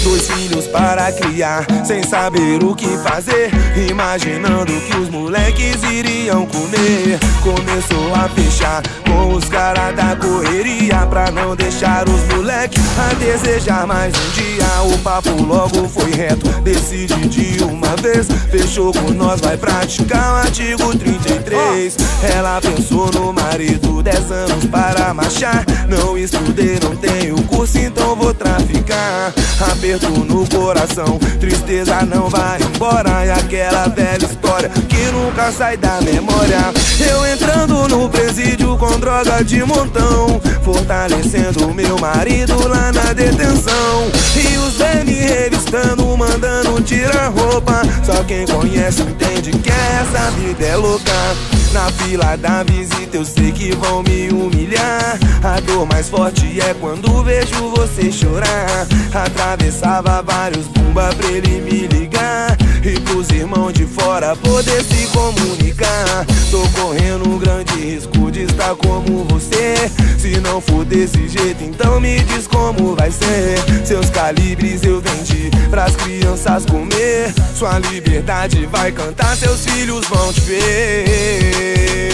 Dois filhos para criar, sem saber o que fazer, imaginando que os moleques iriam comer. Começou a fechar com os caras da correria, pra não deixar os moleques a desejar mais um dia. O papo logo foi reto, decide de uma vez, fechou com nós, vai praticar o artigo 33. Ela pensou no marido, 10 anos para marchar. Não estudei, não tenho curso, então vou traficar. Aperto no coração, tristeza não vai embora. E aquela velha história que nunca sai da memória. Eu entrando no presídio com droga de montão, fortalecendo meu marido lá na detenção. E os velhos me revistando, mandando tirar roupa. Só quem conhece entende que essa vida é louca. Na fila da visita eu sei que vão me humilhar. A dor mais forte é quando vejo você chorar. Atravessava vários bumbas pra ele me ligar, e pros irmãos de fora poder se comunicar. Tô correndo um grande risco de estar como você. Se não for desse jeito, então me diz como vai ser. Seus calibres eu vendi pras crianças comer. Sua liberdade vai cantar, seus filhos vão te ver.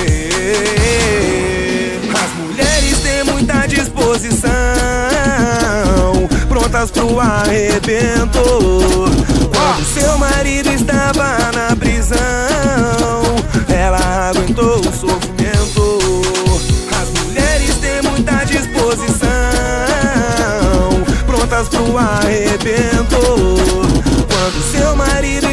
As mulheres têm muita disposição, prontas pro arrebento. Quando seu marido estava na prisão, ela aguentou o sofrimento. As mulheres têm muita disposição, prontas pro arrebento. Quando seu marido